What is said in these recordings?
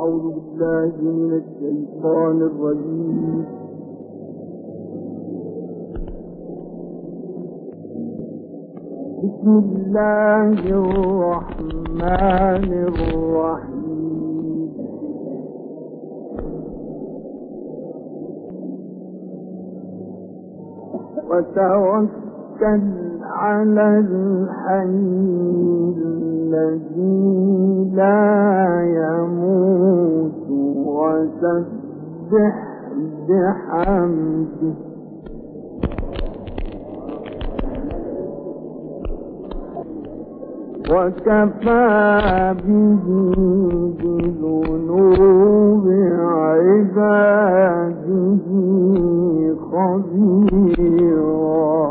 أعوذ بالله من الشيطان الرجيم. بسم الله الرحمن الرحيم. وتوكل على الحي الذي لا يموت وسبح بحمده وكفى به بذنوب عباده خبيرا.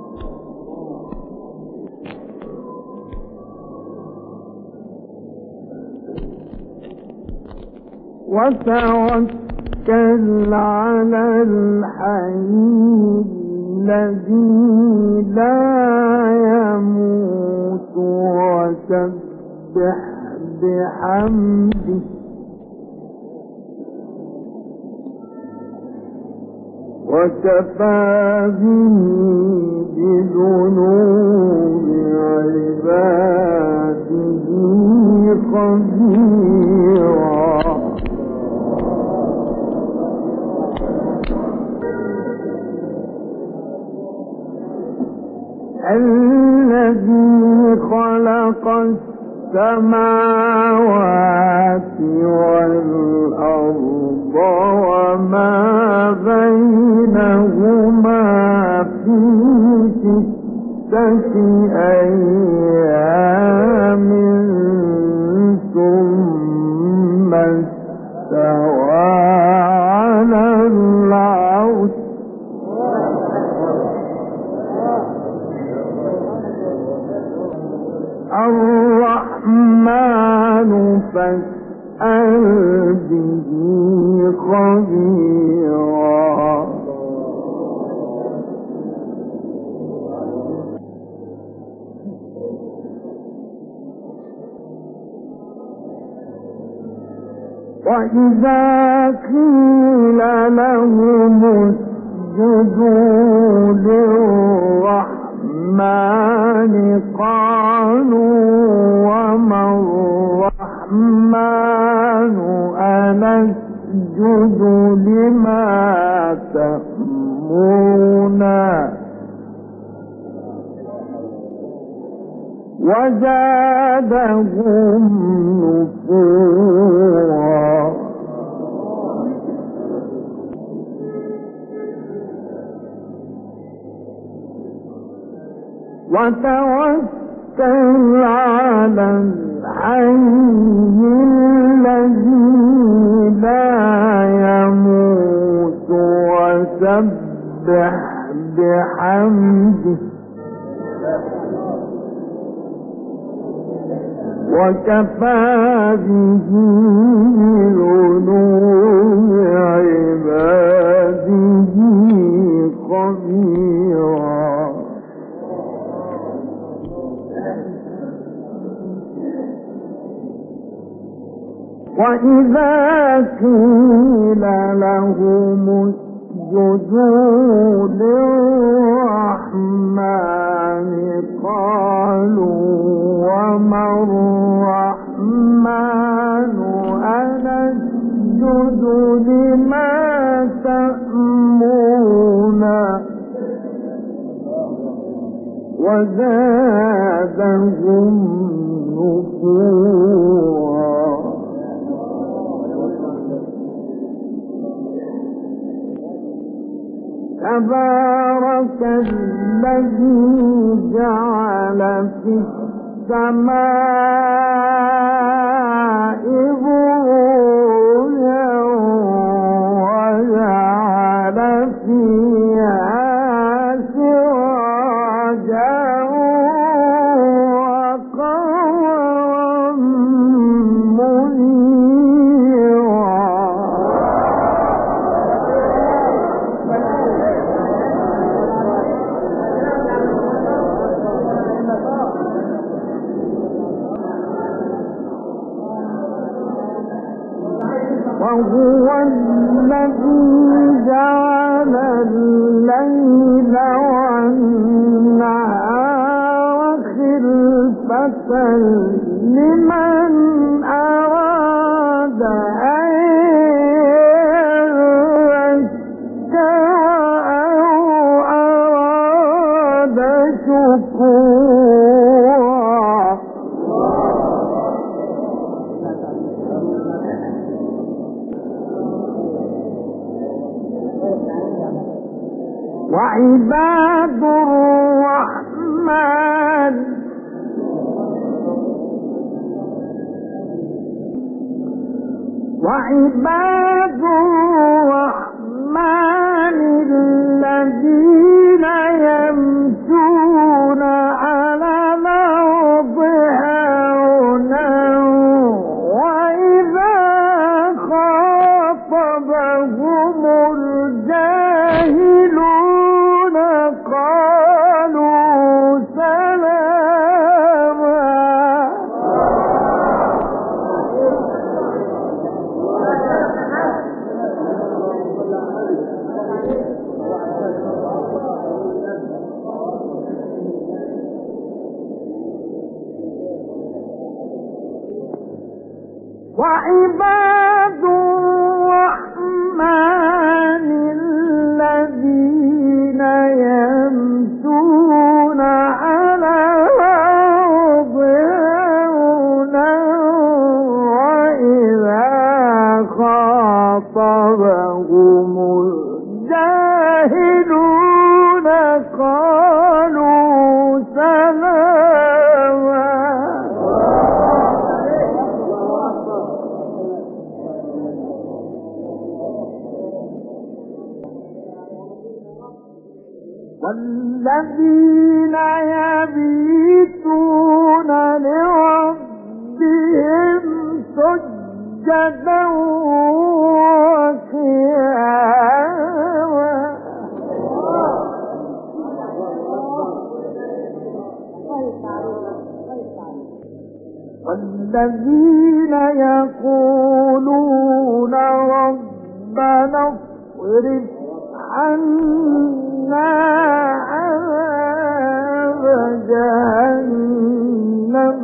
وتوكل على الحي الذي لا يموت وسبح بحمده وكفى به بذنوب عباده خبيرا. الذي خلق السماوات والأرض وما بينهما في 6 أيام ثم استوى على العرش. الرحمن فاسأل به خبيرا. وإذا قيل لهم اسجدوا للرحمن قالوا وما الرحمن أنسجد لما تأمرنا وزادهم نفورا. وتوكل على الحي الذي لا يموت وسبح بحمده وكفى به بذنوب عباده خبيرا. وإذا قيل لهم اسجدوا للرحمن قالوا وما الرحمن أنسجد لما تأمرنا وزادهم نفورا. تبارك الذي جعل في السماء بروجا وجعل فيها سراجا وقمرا منيرا. وهو الذي جعل الليل والنهار خلفة لمن أراد أن يذكر أو أراد شكورا. وعباد الرحمن الذين يمشون على الأرض هونا وإذا خاطبهم الجاهلون قالوا سلاما. وعباد الرحمن الذين يمشون على الأرض هونا وإذا خاطبهم الجاهلون قالوا سلاما. والذين يبيتون لربهم سجدا وقياما. والذين يقولون ربنا اصرف عنا عذاب جهنم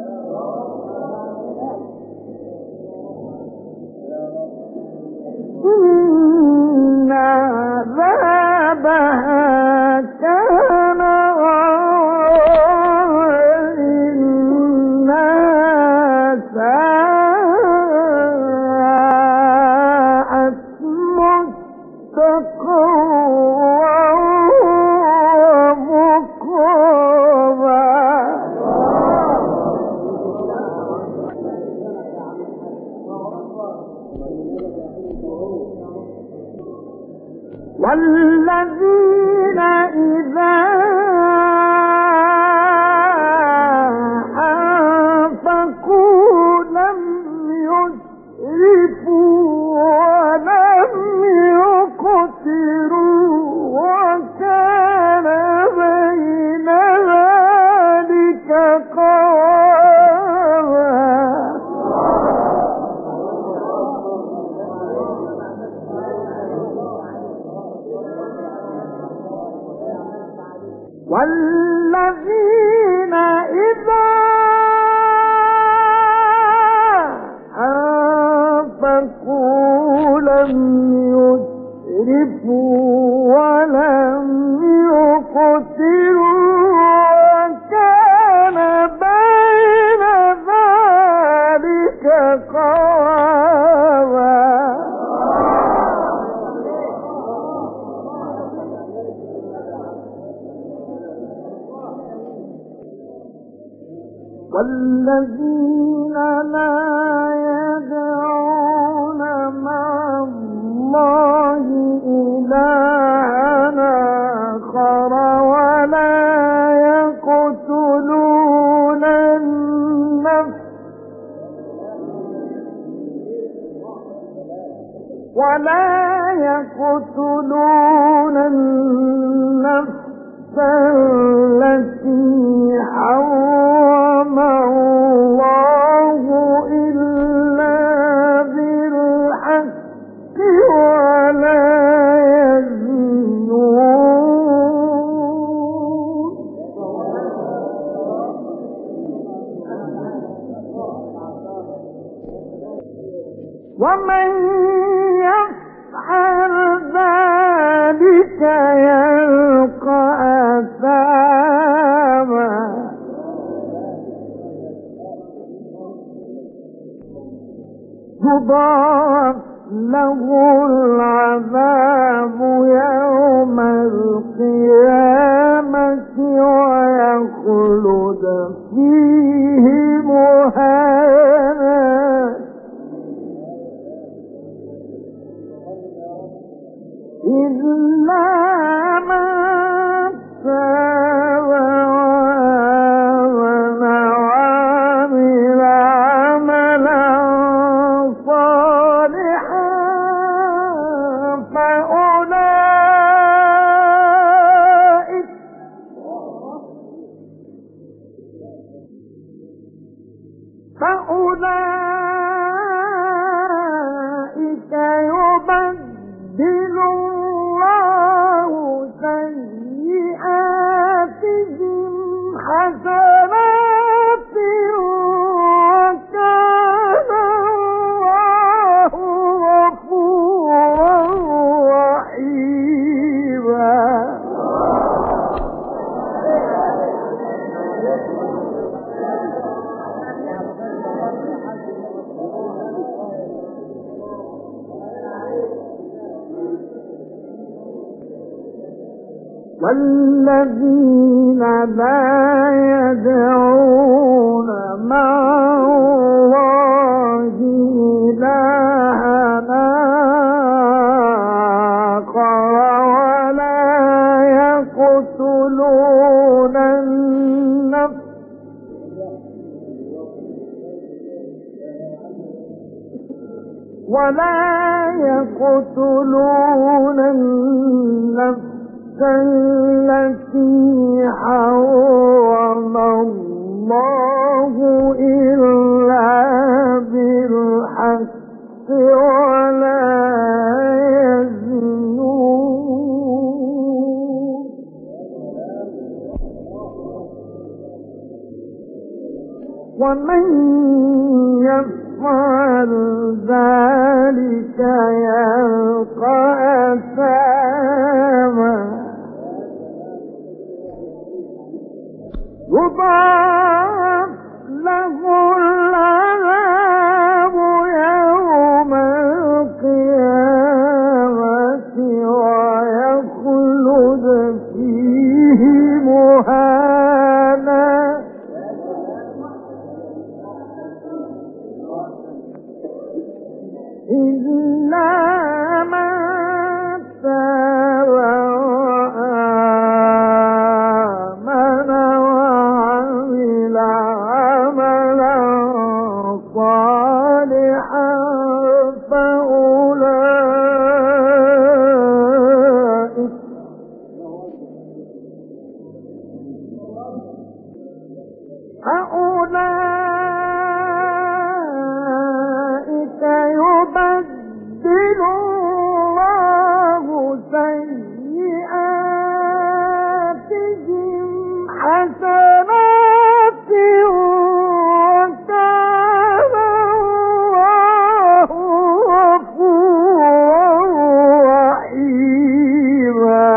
إن عذابها كان غراما إنها ساءت مستقرا ومقاما. والذين إذا أنفقوا لم يسرفوا ولم يقتروا وكان بين ذلك قواما. والذين إذا أنفقوا لم يسرفوا ولم يقتروا وكان بين ذلك قواما. والذين لا يدعون مع الله إلها آخر ولا يقتلون النفس التي حرم الله إلا بالحق ومن يفعل ذلك يلقى أثاما يضاعف له العذاب يوم القيامة ويخلد فيه مهانا إلا من تاب وآمن وعمل عملا صالحا فأولئك يبدل الله سيئاتهم حسنات وكان الله غفورا رحيما. والذين لا يدعون مع الله إلها آخر ولا يقتلون النفس التي حرم الله إلا بالحق ولا يزنون ومن يفعل ذلك يلقى أثاما يضاعف له العذاب يوم القيامة ويخلد فيه مهانا إلا من تاب وآمن وعمل عملا صالحا فأولئك يبدل الله سيئاتهم حسنات وكان الله غفورا رحيما.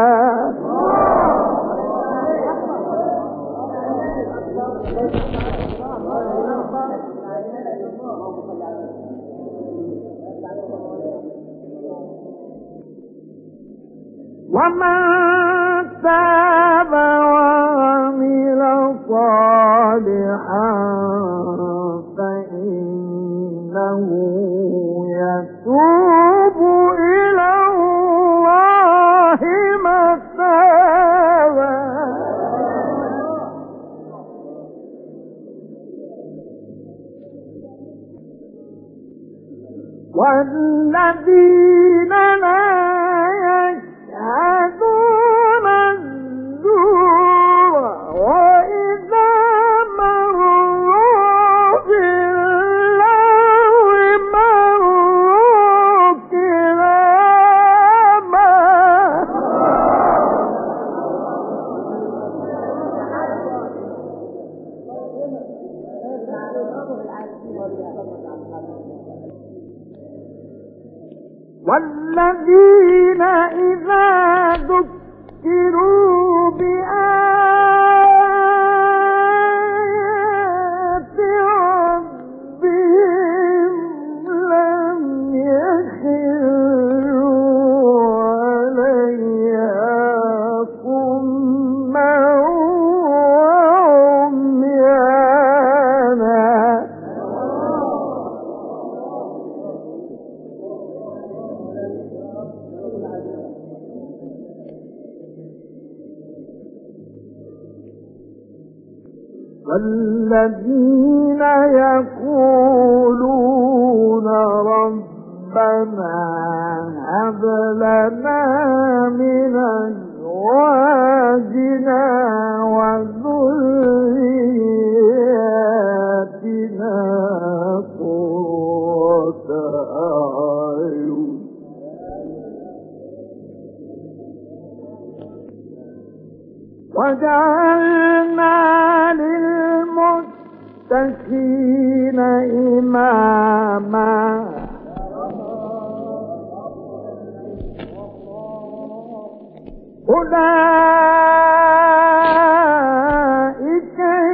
ومن تاب وعمل صالحا فإنه يتوب إلى الله متابا. والذين لا يشهدون الزور وإذا مروا باللغو مروا كراما. والذين إذا ذكروا بآيات ربهم لم يخروا عليها صما وعميانا. والذين يقولون ربنا هب لنا من أزواجنا وذرياتنا قرة أعين وجعلنا للمتقين إماما. أولئك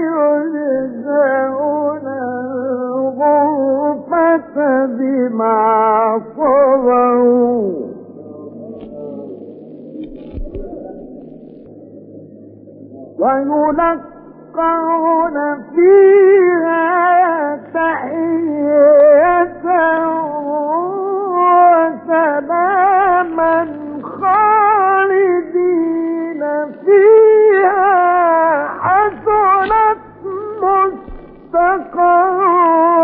يجزون الغرفة بما صبروا ويلقون فيها تحية وسلاما خالدين فيها حسنت مستقرا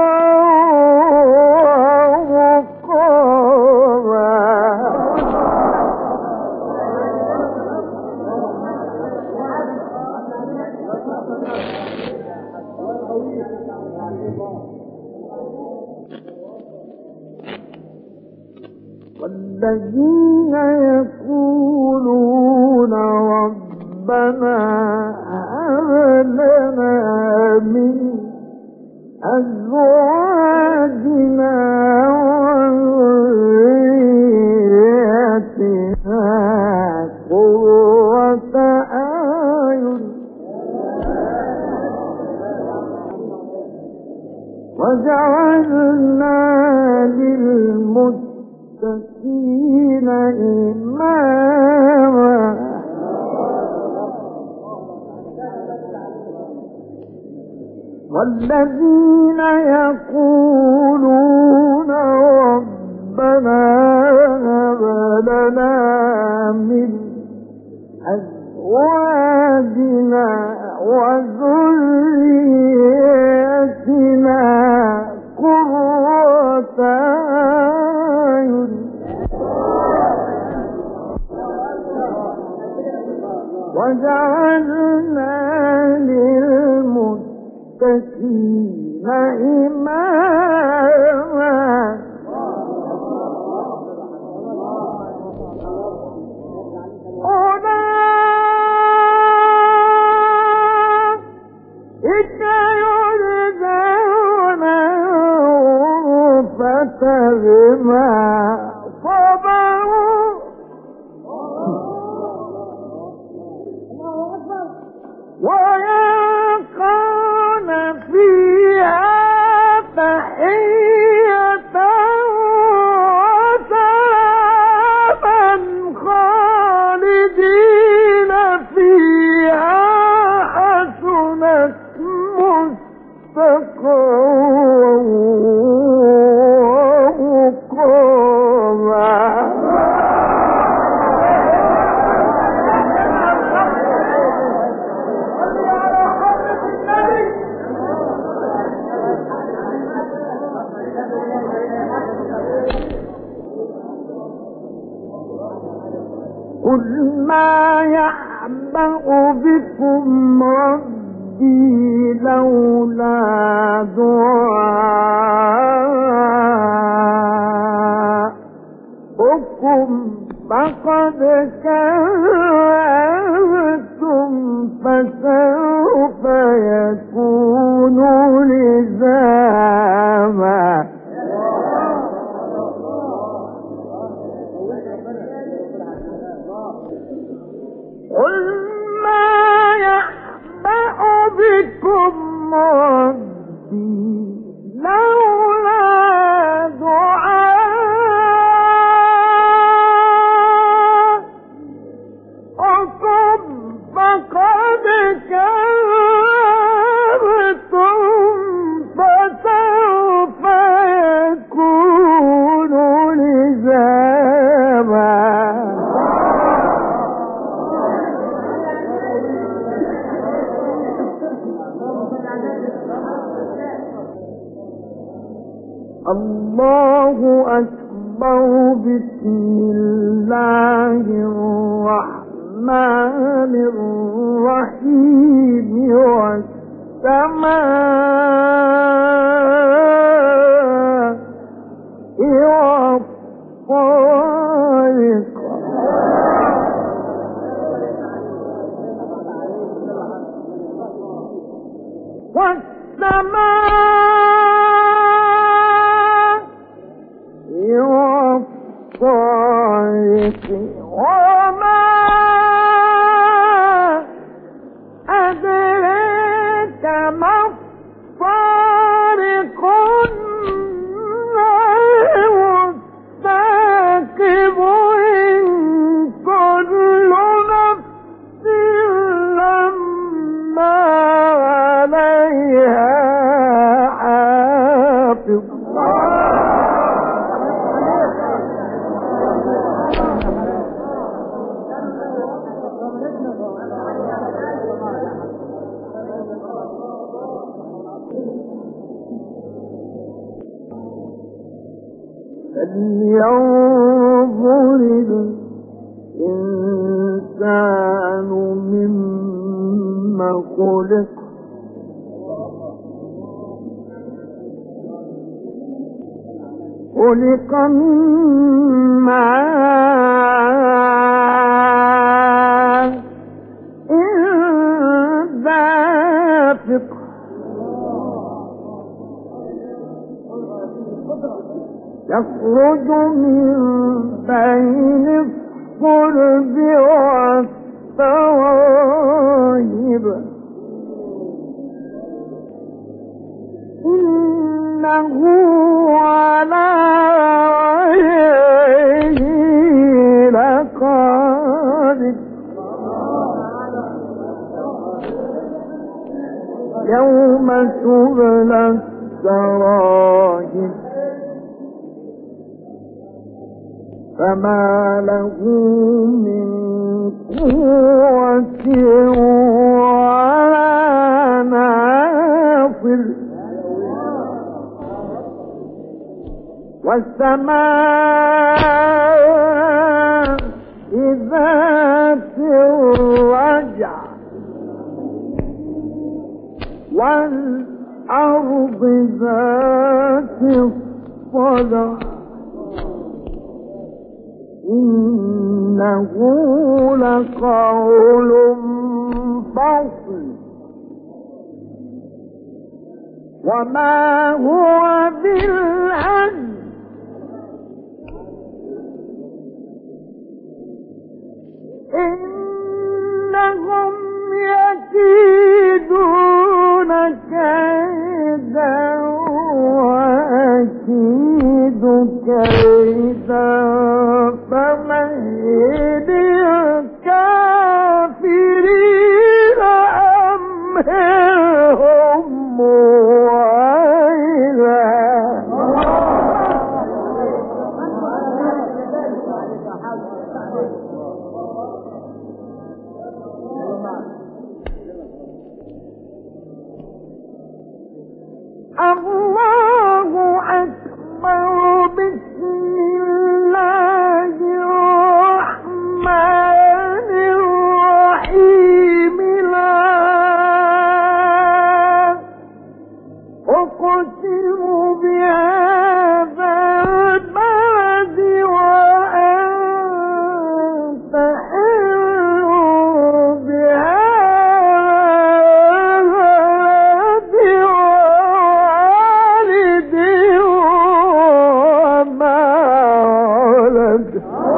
والذين يقولون ربنا هب لنا من أزواجنا وذرياتنا قرة أعين وجعلنا للمتقين إماما. والذين يقولون ربنا هب لنا من أزواجنا وذرياتنا قرة أعين وجعلنا للمتقين إماما. أولئك يجزون الغرفة بما صبروا ويلقون فيها تحية وسلاما خالدين فيها حسنت مستقرا ومقاما. قل ما يعبأ بكم ربي لولا دعاؤكم فقد كذبتم فسوف يكون لزاما. أكبر بسم الله الرحمن الرحيم والسماء والطارق والطارق وما أدريك ما الطارق الثاقب إن كل نفس لما عليها حافظ فلينظر الإنسان مما خلق خلق من ماء دافق يخرج من بين الصلب والترائب إنه على وجهه لقادر يوم تبلى السرائر فما له من قوة ولا ناصر والسماء ذات الرجع والأرض ذات الصدع إنه لقول فصل وما هو بالهزل إنهم يكيدون كيدا وأكيد كيدا فمهل الكافرين أمهلهم رويدا الله أكبر بسم الله الرحمن الرحيم لا أقسم بهذا البلد وأنت حل بهذا البلد ووالد وما ولد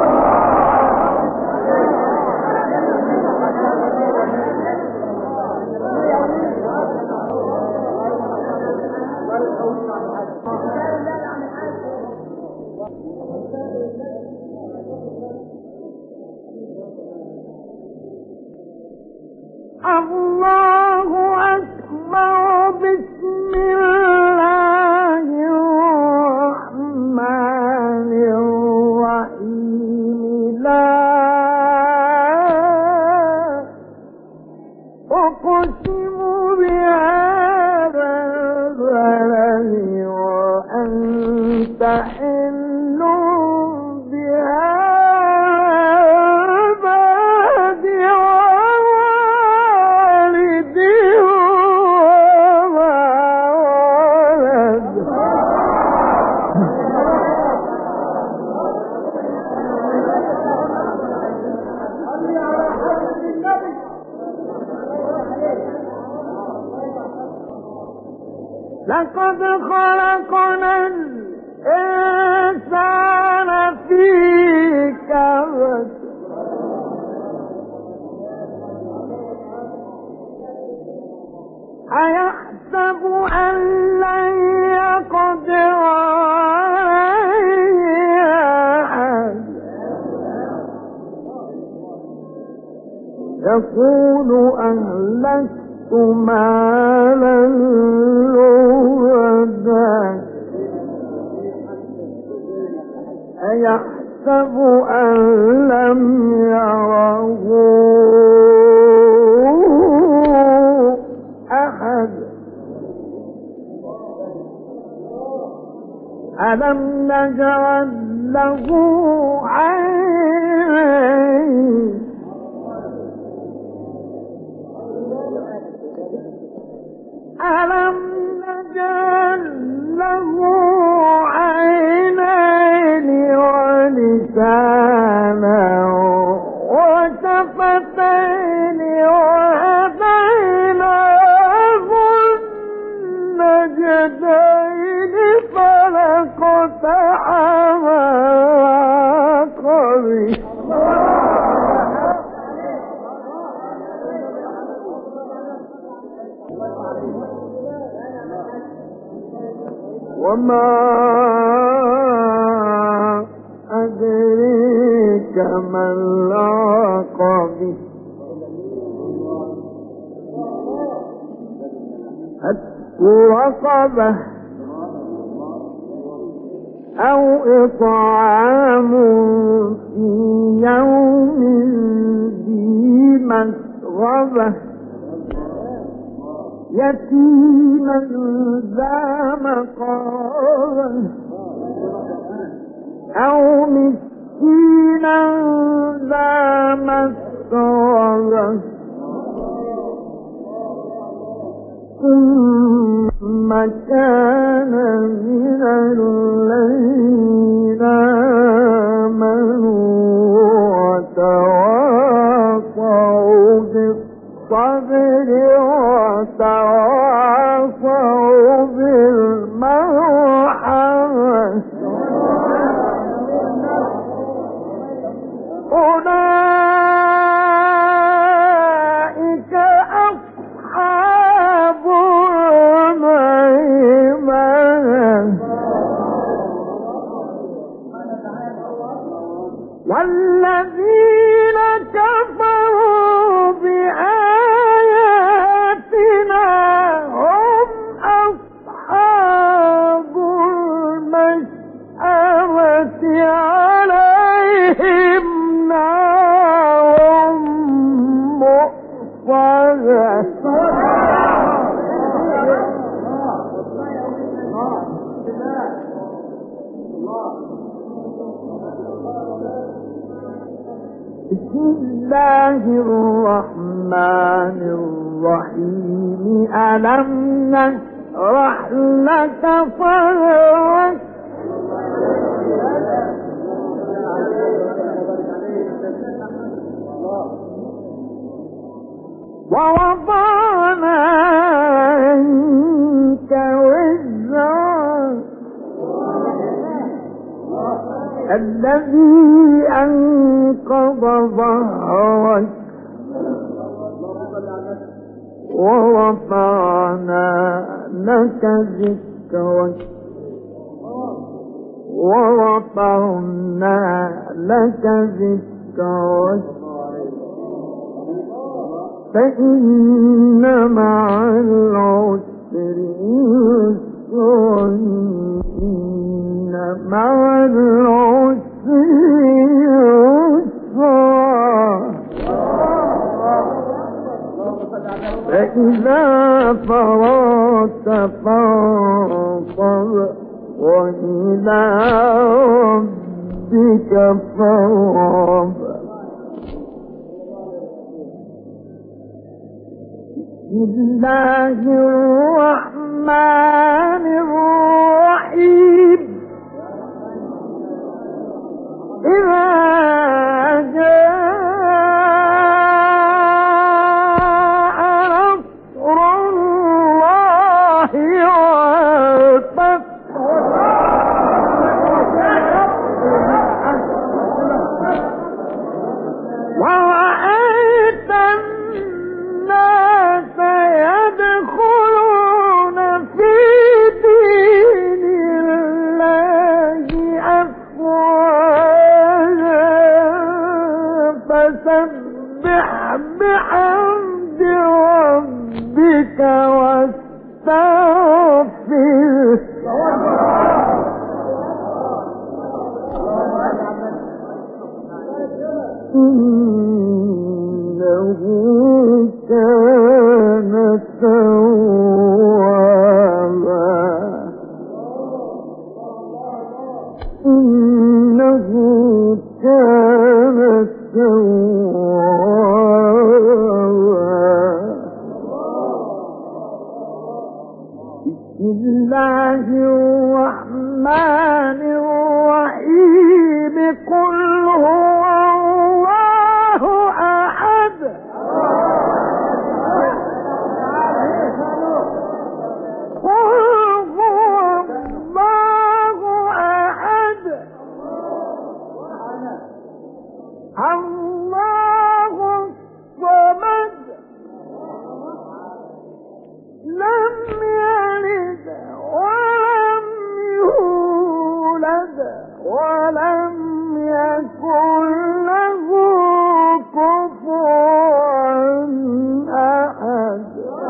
الله أكبر بسم الله الرحمن الرحيم لا أقسم بهذا البلد وأنت حل لقد خلقنا الإنسان في كبد أيحسب أن لن يقدر عليه أحد يقول أهلكت مالا لبدا أيحسب أن لم يره أحد ألم نجعل له عينين ألم نجعل له عينين ولسانا وشفتين وهديناه النجدين فلاقتحم العقبة وما أدريك ما العقبة الرقبة أو إطعام في يوم ذي مسغبة يتيما ذا مقربة أو مسكينا ذا مسغبة ثم كان من الذين آمنوا وتواصوا بالصبر وتواصوا بالمرحمة أولئك أصحاب الميمنة والذين كفروا بآياتنا هم أصحاب المشأمة عليهم نار مؤصدة بسم الله الرحمن الرحيم ألم نشرح لك صدرك ووضعنا عنك وزرك الذي أنقض ظهرك ورفعنا لك ذكرك ورفعنا لك ذكرك فإن مع العسر يسرا إن مع العسر يسرا فإذا فرغت فانصب وإلى ربك فارغب بسم الله الرحمن الرحيم إذا جاء نصر الله فسبح بحمد ربك واستغفره إنه كان توابا إنه كان توابا بسم الله الرحمن الرحيم قل هو الله أحد قل هو الله أحد الله الصمد لم يلد ولم يولد ولم يكن له كفوا أحد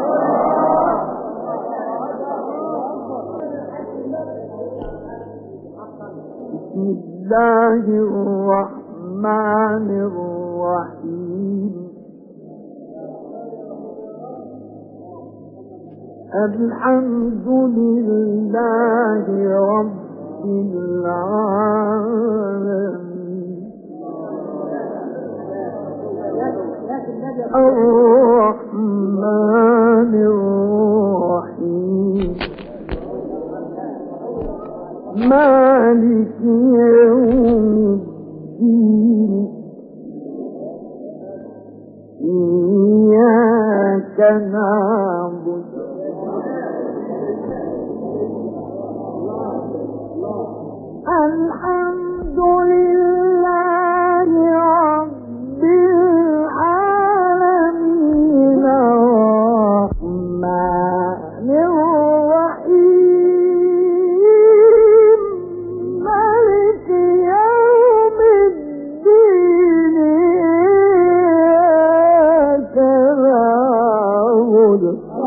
بسم الله الرحمن الرحيم الحمد لله رب العالمين الرحمن الرحيم مالك يوم الدين إياك نعبد الحمد لله رب العالمين الرحمن الرحيم مالك يوم الدين إياك نعبد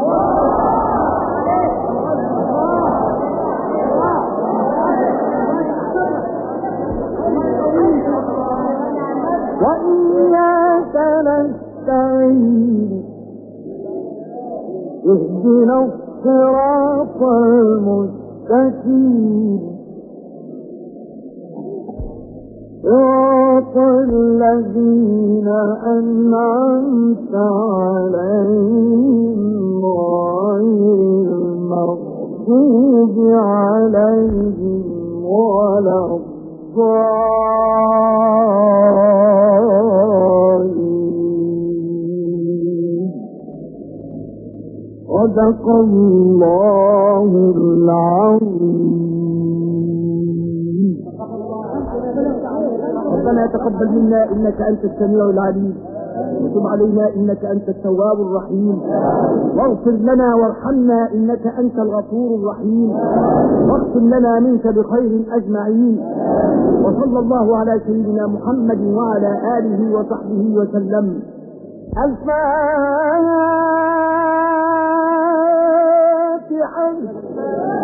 وإياك نستعين اهدنا الصراط المستقيم صراط الذين أنعمت عليهم غير المغضوب عليهم ولا الضالين صدق الله العظيم. ربنا تقبل منا إنك أنت السميع العليم وتب علينا إنك أنت التواب الرحيم واغفر لنا وارحمنا إنك أنت الغفور الرحيم واغفر لنا منك بخير أجمعين وصلى الله على سيدنا محمد وعلى آله وصحبه وسلم. الفاتحة.